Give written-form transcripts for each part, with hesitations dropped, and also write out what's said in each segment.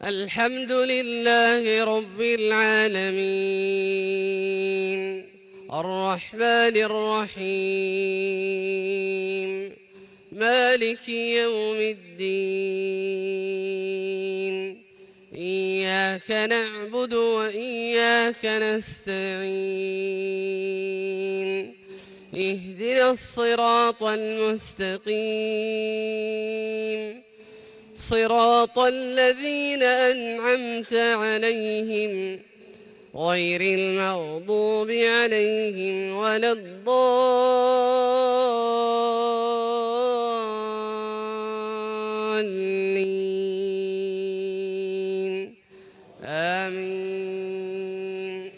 الحمد لله رب العالمين الرحمن الرحيم مالك يوم الدين إياك نعبد وإياك نستعين اهدنا الصراط المستقيم صراط الذين أنعمت عليهم غير المغضوب عليهم ولا الضالين آمين.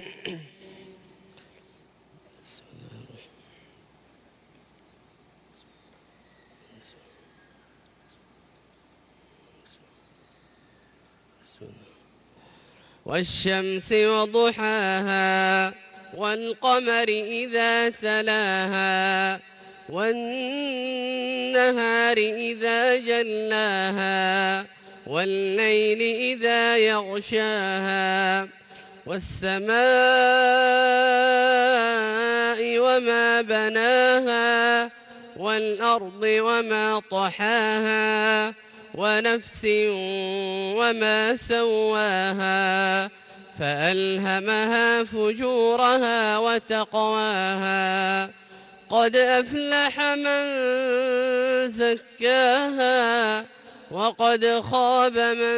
والشمس وضحاها والقمر إذا تلاها والنهار إذا جلاها والليل إذا يغشاها والسماء وما بناها والأرض وما طحاها ونفس وما سواها فألهمها فجورها وتقواها قد أفلح من زكاها وقد خاب من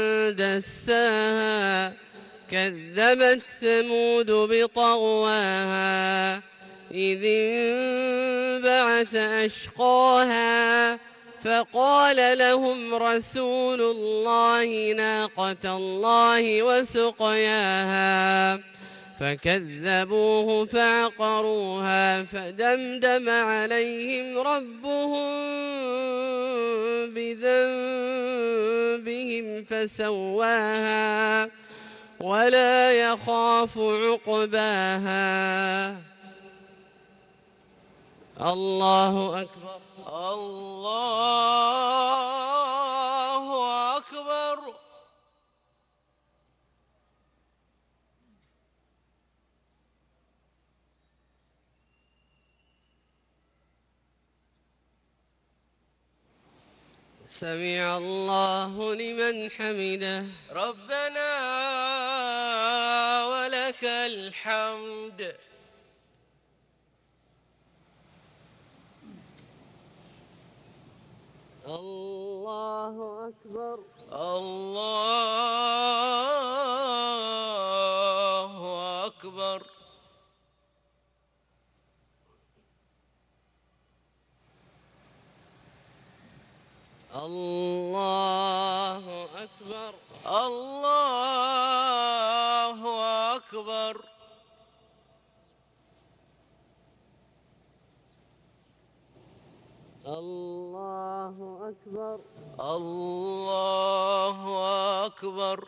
دساها كذبت ثمود بطغواها إذ انبعث أشقاها فقال لهم رسول الله ناقة الله وسقياها فكذبوه فعقروها فدمدم عليهم ربهم بذنبهم فسواها ولا يخاف عقباها. الله أكبر. الله أكبر. سمع الله لمن حمده. ربنا ولك الحمد. الله أكبر. الله أكبر. الله أكبر. الله أكبر. الله أكبر. الله أكبر.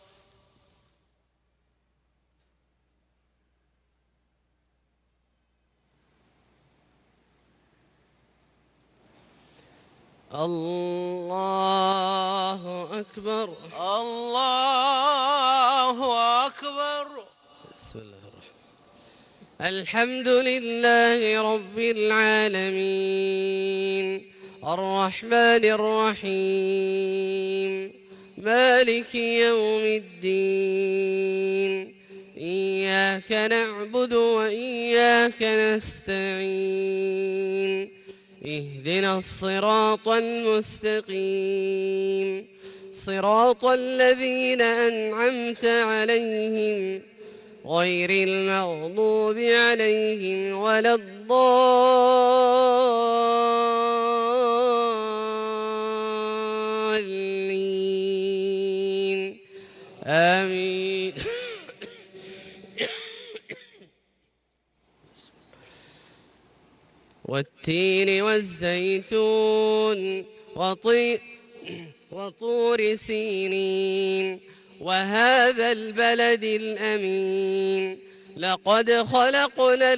الله أكبر. الله أكبر. بسم الله الرحمن الرحيم. الحمد لله رب العالمين الرحمن الرحيم مالك يوم الدين إياك نعبد وإياك نستعين اهدنا الصراط المستقيم صراط الذين أنعمت عليهم غير المغضوب عليهم ولا الضالين آمين. والتين والزيتون وطور سينين وهذا البلد الأمين لقد خلقنا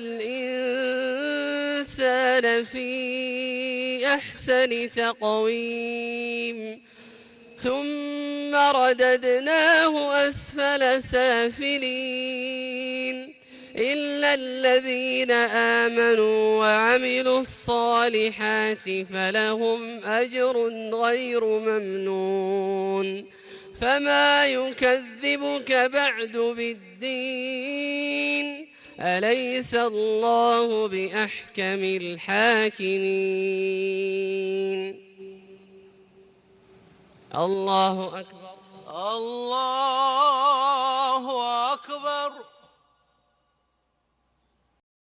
الإنسان في أحسن تقويم ثم ثم رددناه أسفل سافلين إلا الذين آمنوا وعملوا الصالحات فلهم أجر غير ممنون فما يكذبك بعد بالدين أليس الله بأحكم الحاكمين الله أكبر الله